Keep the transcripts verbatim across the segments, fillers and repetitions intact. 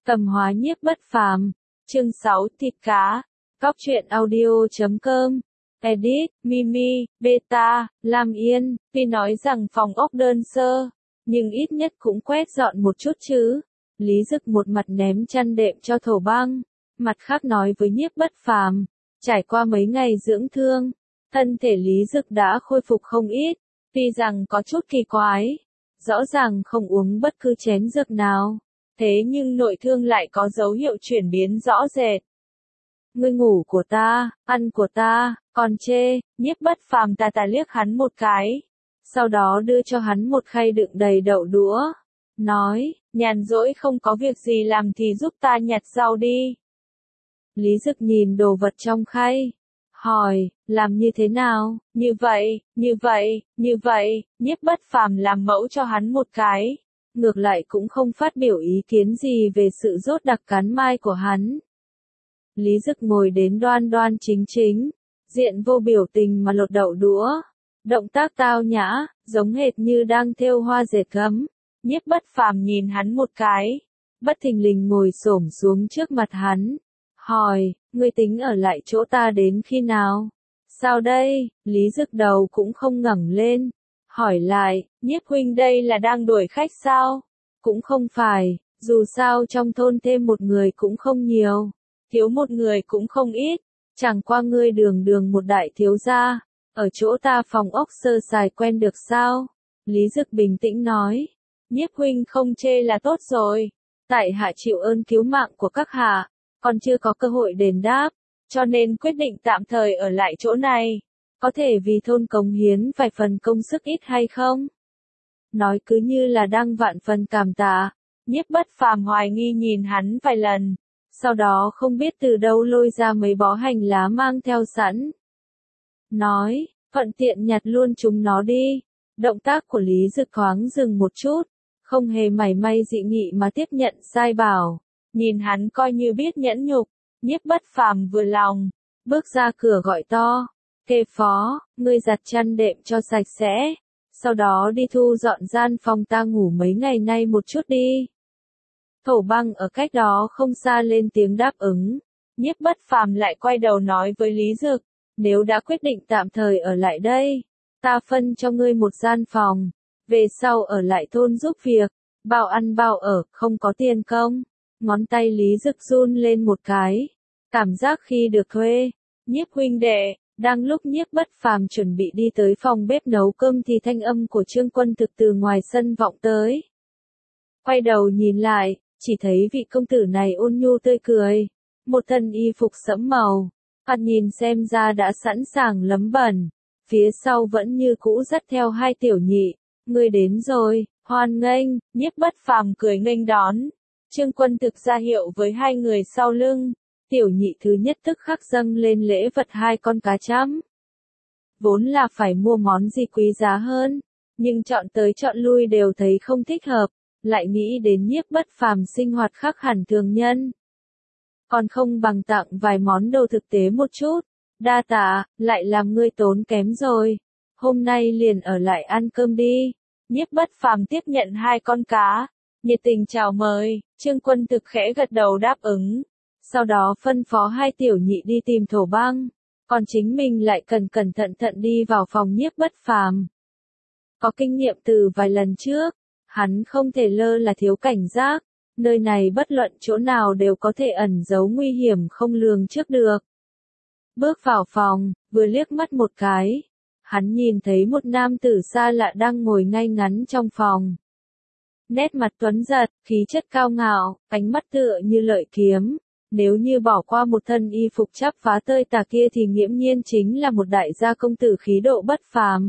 Tầm hóa nhiếp bất phàm. Chương sáu Thịt cá. Cóc truyện audio chấm com. Edit, Mimi, Beta, Lam Yên. Tuy nói rằng phòng ốc đơn sơ, nhưng ít nhất cũng quét dọn một chút chứ. Lý Dực một mặt ném chăn đệm cho Thổ Băng, mặt khác nói với nhiếp bất phàm. Trải qua mấy ngày dưỡng thương, thân thể Lý Dực đã khôi phục không ít, tuy rằng có chút kỳ quái. Rõ ràng không uống bất cứ chén dược nào, thế nhưng nội thương lại có dấu hiệu chuyển biến rõ rệt. Ngươi ngủ của ta, ăn của ta, còn chê, nhiếp bất phàm tà tà liếc hắn một cái. Sau đó đưa cho hắn một khay đựng đầy đậu đũa. Nói, nhàn rỗi không có việc gì làm thì giúp ta nhặt rau đi. Lý Dực nhìn đồ vật trong khay. Hỏi, làm như thế nào? Như vậy, như vậy, như vậy, nhiếp bất phàm làm mẫu cho hắn một cái. Ngược lại cũng không phát biểu ý kiến gì về sự rốt đặc cán mai của hắn. Lý Dực ngồi đến đoan đoan chính chính, diện vô biểu tình mà lột đậu đũa. Động tác tao nhã, giống hệt như đang thêu hoa dệt gấm. Nhiếp bất phàm nhìn hắn một cái, bất thình lình ngồi xổm xuống trước mặt hắn. Hỏi, ngươi tính ở lại chỗ ta đến khi nào? Sao đây? Lý Dực đầu cũng không ngẩng lên. Hỏi lại, nhiếp huynh đây là đang đuổi khách sao? Cũng không phải, dù sao trong thôn thêm một người cũng không nhiều, thiếu một người cũng không ít. Chẳng qua ngươi đường đường một đại thiếu gia, ở chỗ ta phòng ốc sơ sài quen được sao? Lý Dực bình tĩnh nói, nhiếp huynh không chê là tốt rồi. Tại hạ chịu ơn cứu mạng của các hạ, còn chưa có cơ hội đền đáp, cho nên quyết định tạm thời ở lại chỗ này. Có thể vì thôn cống hiến vài phần công sức ít hay không? Nói cứ như là đang vạn phần cảm tạ. Nhiếp bất phàm hoài nghi nhìn hắn vài lần, sau đó không biết từ đâu lôi ra mấy bó hành lá mang theo sẵn. Nói, thuận tiện nhặt luôn chúng nó đi. Động tác của Lý Dực thoáng dừng một chút, không hề mảy may dị nghị mà tiếp nhận sai bảo. Nhìn hắn coi như biết nhẫn nhục, nhiếp bất phàm vừa lòng, bước ra cửa gọi to. Kê phó, ngươi giặt chăn đệm cho sạch sẽ, sau đó đi thu dọn gian phòng ta ngủ mấy ngày nay một chút đi. Thổ Băng ở cách đó không xa lên tiếng đáp ứng. Nhiếp bất phàm lại quay đầu nói với Lý Dực, nếu đã quyết định tạm thời ở lại đây, ta phân cho ngươi một gian phòng, về sau ở lại thôn giúp việc, bao ăn bao ở, không có tiền công. Ngón tay Lý Dực run lên một cái, cảm giác khi được thuê. Nhiếp huynh đệ. Đang lúc nhiếp bất phàm chuẩn bị đi tới phòng bếp nấu cơm thì thanh âm của Trương Quân Thực từ ngoài sân vọng tới. Quay đầu nhìn lại, chỉ thấy vị công tử này ôn nhu tươi cười, một thân y phục sẫm màu, mặt nhìn xem ra đã sẵn sàng lấm bẩn, phía sau vẫn như cũ dắt theo hai tiểu nhị. Ngươi đến rồi, hoan nghênh. Nhiếp bất phàm cười nghênh đón. Trương Quân Thực ra hiệu với hai người sau lưng. Tiểu nhị thứ nhất tức khắc dâng lên lễ vật hai con cá chấm. Vốn là phải mua món gì quý giá hơn, nhưng chọn tới chọn lui đều thấy không thích hợp, lại nghĩ đến nhiếp bất phàm sinh hoạt khác hẳn thường nhân. Còn không bằng tặng vài món đồ thực tế một chút. Đa tạ, lại làm ngươi tốn kém rồi. Hôm nay liền ở lại ăn cơm đi. Nhiếp bất phàm tiếp nhận hai con cá, nhiệt tình chào mời. Trương Quân Thực khẽ gật đầu đáp ứng. Sau đó phân phó hai tiểu nhị đi tìm Thổ Băng, còn chính mình lại cần cẩn thận thận đi vào phòng nhiếp bất phàm. Có kinh nghiệm từ vài lần trước, hắn không thể lơ là thiếu cảnh giác, nơi này bất luận chỗ nào đều có thể ẩn giấu nguy hiểm không lường trước được. Bước vào phòng, vừa liếc mắt một cái, hắn nhìn thấy một nam tử xa lạ đang ngồi ngay ngắn trong phòng. Nét mặt tuấn giật, khí chất cao ngạo, ánh mắt tựa như lợi kiếm. Nếu như bỏ qua một thân y phục chắp vá tơi tà kia thì nghiễm nhiên chính là một đại gia công tử khí độ bất phàm.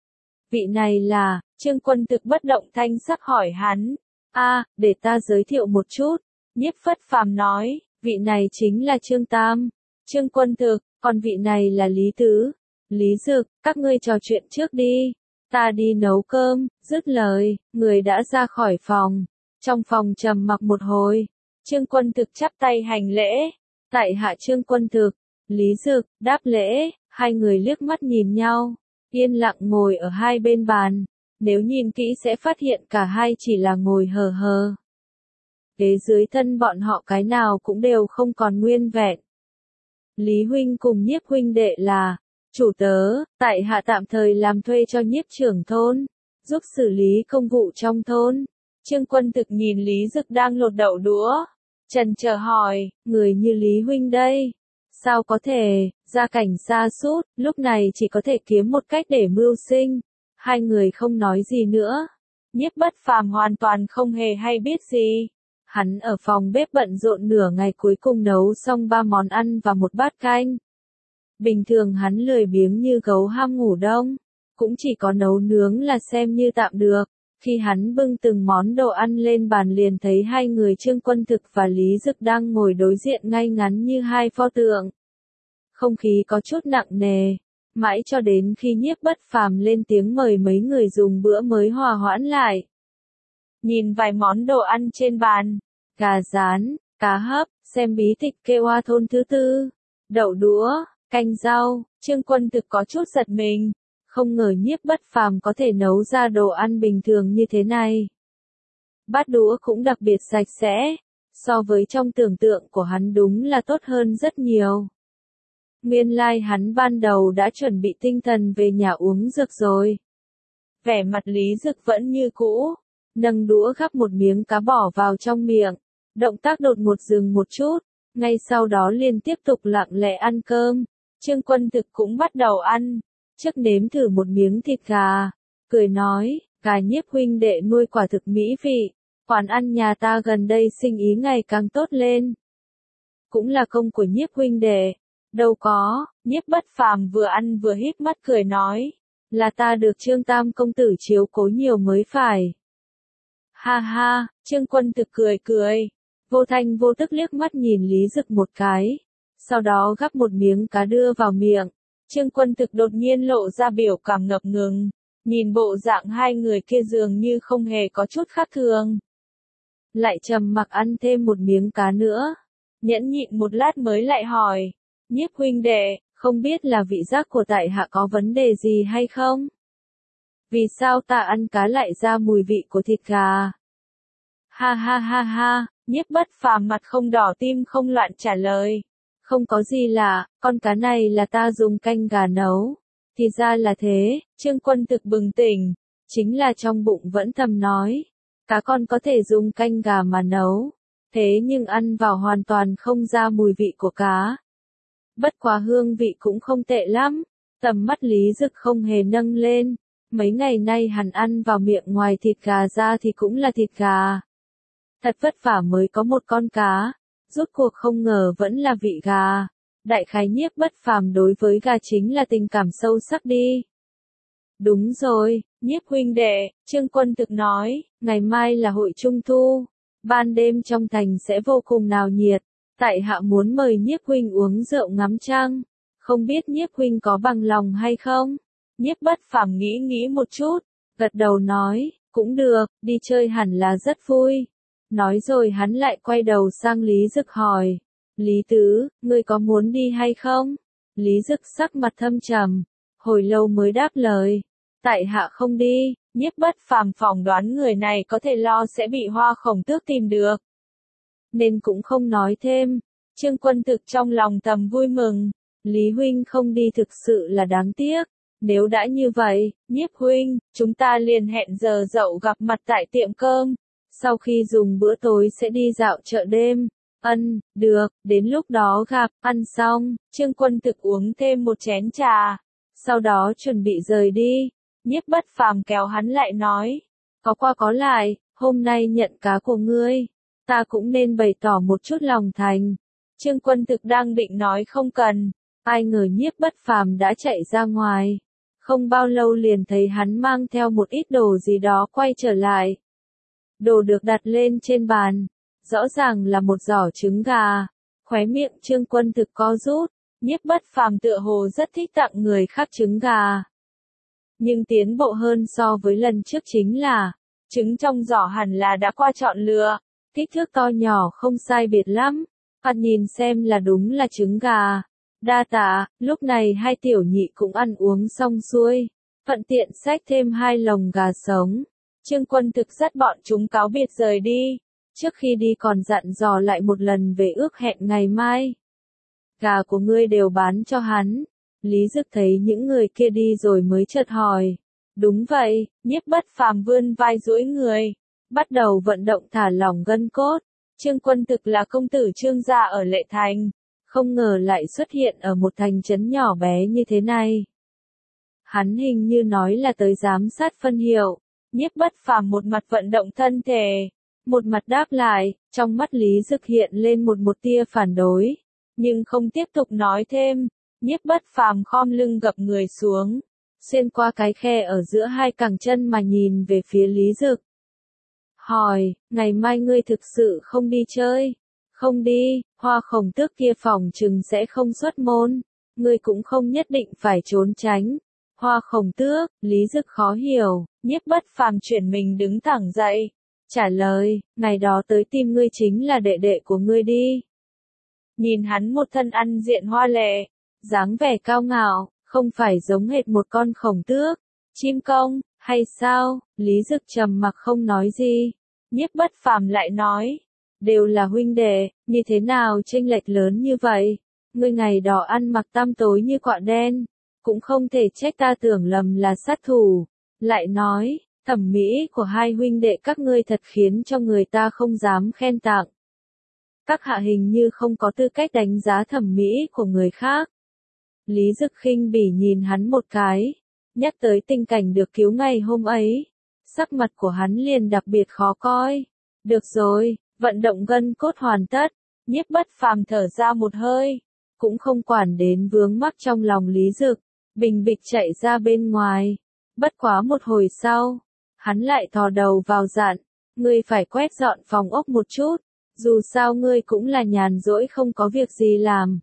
Vị này là, Trương Quân Thực bất động thanh sắc hỏi hắn. A, để ta giới thiệu một chút. Nhiếp bất phàm nói, vị này chính là Trương Tam. Trương Quân Thực, còn vị này là Lý Tứ. Lý Dực, các ngươi trò chuyện trước đi. Ta đi nấu cơm. Dứt lời, người đã ra khỏi phòng. Trong phòng trầm mặc một hồi. Trương Quân Thực chắp tay hành lễ. Tại hạ Trương Quân Thực. Lý Dực, đáp lễ. Hai người liếc mắt nhìn nhau, yên lặng ngồi ở hai bên bàn. Nếu nhìn kỹ sẽ phát hiện cả hai chỉ là ngồi hờ hờ. kế dưới thân bọn họ cái nào cũng đều không còn nguyên vẹn. Lý huynh cùng Nhiếp huynh đệ là chủ tớ, tại hạ tạm thời làm thuê cho Nhiếp trưởng thôn, giúp xử lý công vụ trong thôn. Trương Quân Thực nhìn Lý Dực đang lột đậu đũa, chần chờ hỏi, người như Lý huynh đây, sao có thể, gia cảnh xa sút, lúc này chỉ có thể kiếm một cách để mưu sinh. Hai người không nói gì nữa. Nhiếp Bất Phàm hoàn toàn không hề hay biết gì. Hắn ở phòng bếp bận rộn nửa ngày cuối cùng nấu xong ba món ăn và một bát canh. Bình thường hắn lười biếng như gấu ham ngủ đông, cũng chỉ có nấu nướng là xem như tạm được. Khi hắn bưng từng món đồ ăn lên bàn liền thấy hai người Trương Quân Thực và Lý Dực đang ngồi đối diện ngay ngắn như hai pho tượng. Không khí có chút nặng nề, mãi cho đến khi Nhiếp Bất Phàm lên tiếng mời mấy người dùng bữa mới hòa hoãn lại. Nhìn vài món đồ ăn trên bàn, gà rán, cá hấp, xem bí tịch kê oa thôn thứ tư, đậu đũa, canh rau, Trương Quân Thực có chút giật mình, không ngờ Nhiếp Bất Phàm có thể nấu ra đồ ăn bình thường như thế này. Bát đũa cũng đặc biệt sạch sẽ, so với trong tưởng tượng của hắn đúng là tốt hơn rất nhiều. Nguyên lai like hắn ban đầu đã chuẩn bị tinh thần về nhà uống dược rồi. Vẻ mặt Lý Dực vẫn như cũ, nâng đũa gắp một miếng cá bỏ vào trong miệng, động tác đột ngột dừng một chút, ngay sau đó liền tiếp tục lặng lẽ ăn cơm. Trương Quân Thực cũng bắt đầu ăn, trước nếm thử một miếng thịt gà, cười nói, gà Nhiếp huynh đệ nuôi quả thực mỹ vị, quán ăn nhà ta gần đây sinh ý ngày càng tốt lên. Cũng là công của Nhiếp huynh đệ. Đâu có, Nhiếp Bất Phàm vừa ăn vừa híp mắt cười nói, là ta được Trương Tam công tử chiếu cố nhiều mới phải. Ha ha, Trương Quân Thực cười cười, vô thanh vô tức liếc mắt nhìn Lý Dực một cái, sau đó gắp một miếng cá đưa vào miệng. Trương Quân Thực đột nhiên lộ ra biểu cảm ngập ngừng, nhìn bộ dạng hai người kia dường như không hề có chút khác thường. Lại trầm mặc ăn thêm một miếng cá nữa, nhẫn nhịn một lát mới lại hỏi, Nhiếp huynh đệ, không biết là vị giác của tại hạ có vấn đề gì hay không? Vì sao ta ăn cá lại ra mùi vị của thịt gà? Ha ha ha ha, Nhiếp Bất Phàm mặt không đỏ tim không loạn trả lời. Không có gì lạ, con cá này là ta dùng canh gà nấu. Thì ra là thế, Trương Quân Thực bừng tỉnh, chính là trong bụng vẫn thầm nói. Cá con có thể dùng canh gà mà nấu, thế nhưng ăn vào hoàn toàn không ra mùi vị của cá. Bất quá hương vị cũng không tệ lắm, tầm mắt Lý Dực không hề nâng lên. Mấy ngày nay hắn ăn vào miệng ngoài thịt gà ra thì cũng là thịt gà. Thật vất vả mới có một con cá, rốt cuộc không ngờ vẫn là vị gà. Đại khái Nhiếp Bất Phàm đối với gà chính là tình cảm sâu sắc đi. Đúng rồi, Nhiếp huynh đệ, Trương Quân Thực nói, ngày mai là hội Trung Thu, ban đêm trong thành sẽ vô cùng náo nhiệt, tại hạ muốn mời Nhiếp huynh uống rượu ngắm trăng, không biết Nhiếp huynh có bằng lòng hay không? Nhiếp Bất Phàm nghĩ nghĩ một chút, gật đầu nói, cũng được, đi chơi hẳn là rất vui. Nói rồi hắn lại quay đầu sang Lý Dực hỏi, Lý Tứ, ngươi có muốn đi hay không? Lý Dực sắc mặt thâm trầm, hồi lâu mới đáp lời, tại hạ không đi. Nhiếp Bất Phàm phỏng đoán người này có thể lo sẽ bị Hoa Khổng Tước tìm được, nên cũng không nói thêm. Trương Quân Thực trong lòng thầm vui mừng, Lý huynh không đi thực sự là đáng tiếc. Nếu đã như vậy, Nhiếp huynh, chúng ta liền hẹn giờ dậu gặp mặt tại tiệm cơm. Sau khi dùng bữa tối sẽ đi dạo chợ đêm. Ân, được, đến lúc đó gặp. Ăn xong, Trương Quân Thực uống thêm một chén trà, sau đó chuẩn bị rời đi. Nhiếp Bất Phàm kéo hắn lại nói, có qua có lại, hôm nay nhận cá của ngươi, ta cũng nên bày tỏ một chút lòng thành. Trương Quân Thực đang định nói không cần, ai ngờ Nhiếp Bất Phàm đã chạy ra ngoài. Không bao lâu liền thấy hắn mang theo một ít đồ gì đó quay trở lại. Đồ được đặt lên trên bàn, rõ ràng là một giỏ trứng gà. Khóe miệng Trương Quân Thực co rút, Nhiếp Bất Phàm tựa hồ rất thích tặng người khác trứng gà. Nhưng tiến bộ hơn so với lần trước chính là, trứng trong giỏ hẳn là đã qua chọn lựa, kích thước to nhỏ không sai biệt lắm. Hắn nhìn xem là đúng là trứng gà. Đa tạ, lúc này hai tiểu nhị cũng ăn uống xong xuôi, thuận tiện xách thêm hai lồng gà sống. Trương Quân Thực dắt bọn chúng cáo biệt rời đi. Trước khi đi còn dặn dò lại một lần về ước hẹn ngày mai. Gà của ngươi đều bán cho hắn. Lý Dực thấy những người kia đi rồi mới chợt hỏi. Đúng vậy, Nhiếp Bất Phàm vươn vai duỗi người, bắt đầu vận động thả lỏng gân cốt. Trương Quân Thực là công tử Trương gia ở Lệ Thành, không ngờ lại xuất hiện ở một thành trấn nhỏ bé như thế này. Hắn hình như nói là tới giám sát phân hiệu. Nhiếp Bất Phàm một mặt vận động thân thể, một mặt đáp lại, trong mắt Lý Dực hiện lên một một tia phản đối, nhưng không tiếp tục nói thêm. Nhiếp Bất Phàm khom lưng gập người xuống, xuyên qua cái khe ở giữa hai cẳng chân mà nhìn về phía Lý Dực. Hỏi, ngày mai ngươi thực sự không đi chơi? Không đi, Hoa Khổng Tước kia phòng chừng sẽ không xuất môn, ngươi cũng không nhất định phải trốn tránh. Hoa Khổng Tước, Lý Dực khó hiểu, Nhiếp Bất Phàm chuyển mình đứng thẳng dậy, trả lời, ngày đó tới tìm ngươi chính là đệ đệ của ngươi đi. Nhìn hắn một thân ăn diện hoa lệ, dáng vẻ cao ngạo, không phải giống hệt một con khổng tước, chim công, hay sao? Lý Dực trầm mặc không nói gì. Nhiếp Bất Phàm lại nói, đều là huynh đệ, như thế nào chênh lệch lớn như vậy? Ngươi ngày đó ăn mặc tăm tối như quạ đen, cũng không thể trách ta tưởng lầm là sát thủ. Lại nói, thẩm mỹ của hai huynh đệ các ngươi thật khiến cho người ta không dám khen tặng. Các hạ hình như không có tư cách đánh giá thẩm mỹ của người khác. Lý Dực khinh bỉ nhìn hắn một cái, nhắc tới tình cảnh được cứu ngày hôm ấy, sắc mặt của hắn liền đặc biệt khó coi. Được rồi, vận động gân cốt hoàn tất, Nhiếp Bất Phàm thở ra một hơi, cũng không quản đến vướng mắc trong lòng Lý Dực, bình bịch chạy ra bên ngoài. Bất quá một hồi sau, hắn lại thò đầu vào dặn, ngươi phải quét dọn phòng ốc một chút, dù sao ngươi cũng là nhàn rỗi không có việc gì làm.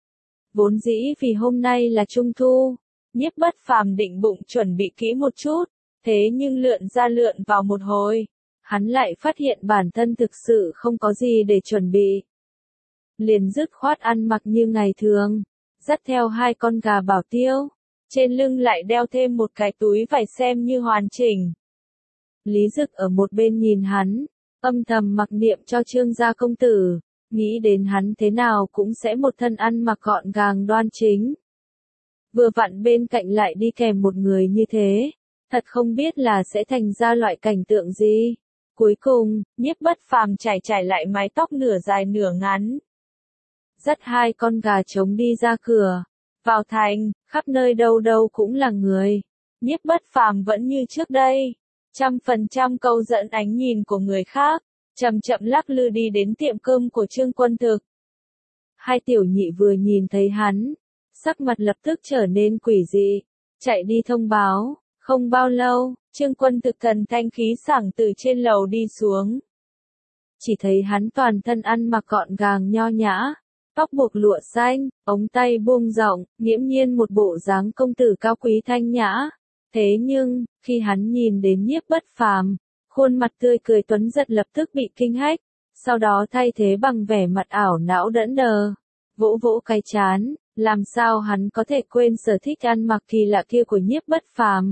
Vốn dĩ vì hôm nay là Trung Thu, Nhiếp Bất Phàm định bụng chuẩn bị kỹ một chút, thế nhưng lượn ra lượn vào một hồi, hắn lại phát hiện bản thân thực sự không có gì để chuẩn bị. Liền dứt khoát ăn mặc như ngày thường, dắt theo hai con gà bảo tiêu, trên lưng lại đeo thêm một cái túi vải xem như hoàn chỉnh. Lý Dực ở một bên nhìn hắn, âm thầm mặc niệm cho Trương gia công tử, nghĩ đến hắn thế nào cũng sẽ một thân ăn mặc gọn gàng đoan chính. Vừa vặn bên cạnh lại đi kèm một người như thế, thật không biết là sẽ thành ra loại cảnh tượng gì. Cuối cùng, Nhiếp Bất Phàm trải trải lại mái tóc nửa dài nửa ngắn, dắt hai con gà trống đi ra cửa, vào thành, khắp nơi đâu đâu cũng là người. Nhiếp Bất Phàm vẫn như trước đây, trăm phần trăm câu dẫn ánh nhìn của người khác, chậm chậm lắc lư đi đến tiệm cơm của Trương Quân Thực. Hai tiểu nhị vừa nhìn thấy hắn, sắc mặt lập tức trở nên quỷ dị, chạy đi thông báo. Không bao lâu, Trương Quân Thực thần thanh khí sảng từ trên lầu đi xuống. Chỉ thấy hắn toàn thân ăn mặc gọn gàng nho nhã, tóc buộc lụa xanh, ống tay buông rộng, nghiễm nhiên một bộ dáng công tử cao quý thanh nhã. Thế nhưng, khi hắn nhìn đến Nhiếp Bất Phàm, khuôn mặt tươi cười tuấn giật lập tức bị kinh hách, sau đó thay thế bằng vẻ mặt ảo não đẫn đờ, vỗ vỗ cái trán, làm sao hắn có thể quên sở thích ăn mặc kỳ lạ kia của Nhiếp Bất Phàm.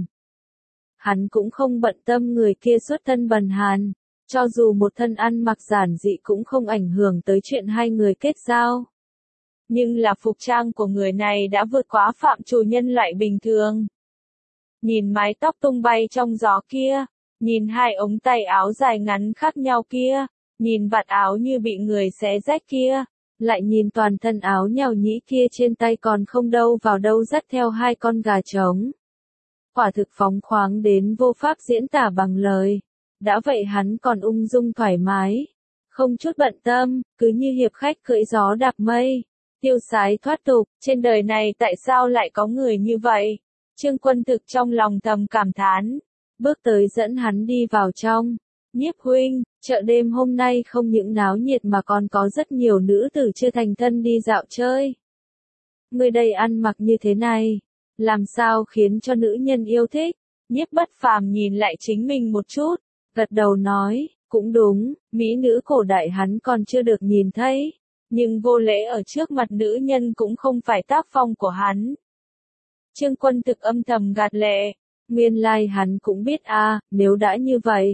Hắn cũng không bận tâm người kia xuất thân bần hàn, cho dù một thân ăn mặc giản dị cũng không ảnh hưởng tới chuyện hai người kết giao. Nhưng là phục trang của người này đã vượt quá phạm trù nhân loại bình thường. Nhìn mái tóc tung bay trong gió kia, nhìn hai ống tay áo dài ngắn khác nhau kia, nhìn vạt áo như bị người xé rách kia, lại nhìn toàn thân áo nhàu nhĩ kia trên tay còn không đâu vào đâu dắt theo hai con gà trống. Quả thực phóng khoáng đến vô pháp diễn tả bằng lời. Đã vậy hắn còn ung dung thoải mái, không chút bận tâm, cứ như hiệp khách cưỡi gió đạp mây, tiêu sái thoát tục. Trên đời này tại sao lại có người như vậy? Trương Quân Thực trong lòng thầm cảm thán, bước tới dẫn hắn đi vào trong. Nhiếp huynh, chợ đêm hôm nay không những náo nhiệt mà còn có rất nhiều nữ tử chưa thành thân đi dạo chơi. Người đây ăn mặc như thế này, làm sao khiến cho nữ nhân yêu thích? Nhiếp Bất Phàm nhìn lại chính mình một chút, gật đầu nói, cũng đúng, mỹ nữ cổ đại hắn còn chưa được nhìn thấy, nhưng vô lễ ở trước mặt nữ nhân cũng không phải tác phong của hắn. Trương Quân Thực âm thầm gạt lệ, nguyên lai like hắn cũng biết a, à, nếu đã như vậy,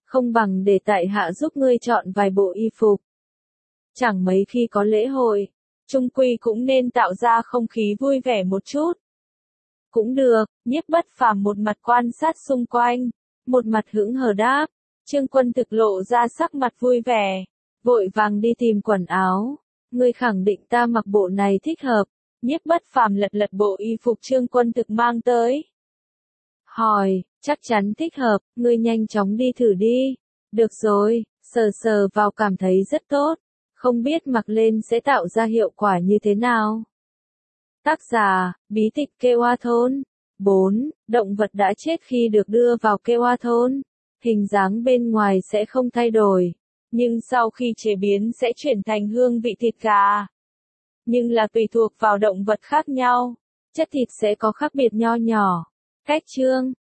không bằng để tại hạ giúp ngươi chọn vài bộ y phục. Chẳng mấy khi có lễ hội, chung quy cũng nên tạo ra không khí vui vẻ một chút. Cũng được, Nhiếp Bất Phàm một mặt quan sát xung quanh, một mặt hững hờ đáp. Trương Quân thực lộ ra sắc mặt vui vẻ, vội vàng đi tìm quần áo. Ngươi khẳng định ta mặc bộ này thích hợp. Nhiếp Bất Phàm lật lật bộ y phục Trương Quân thực mang tới. Hỏi, chắc chắn thích hợp, ngươi nhanh chóng đi thử đi. Được rồi, sờ sờ vào cảm thấy rất tốt. Không biết mặc lên sẽ tạo ra hiệu quả như thế nào. Tác giả, Bí tịch Kêu Thôn. bốn. Động vật đã chết khi được đưa vào Kêu Thôn. Hình dáng bên ngoài sẽ không thay đổi, nhưng sau khi chế biến sẽ chuyển thành hương vị thịt gà. Nhưng là tùy thuộc vào động vật khác nhau, chất thịt sẽ có khác biệt nho nhỏ. Cách chương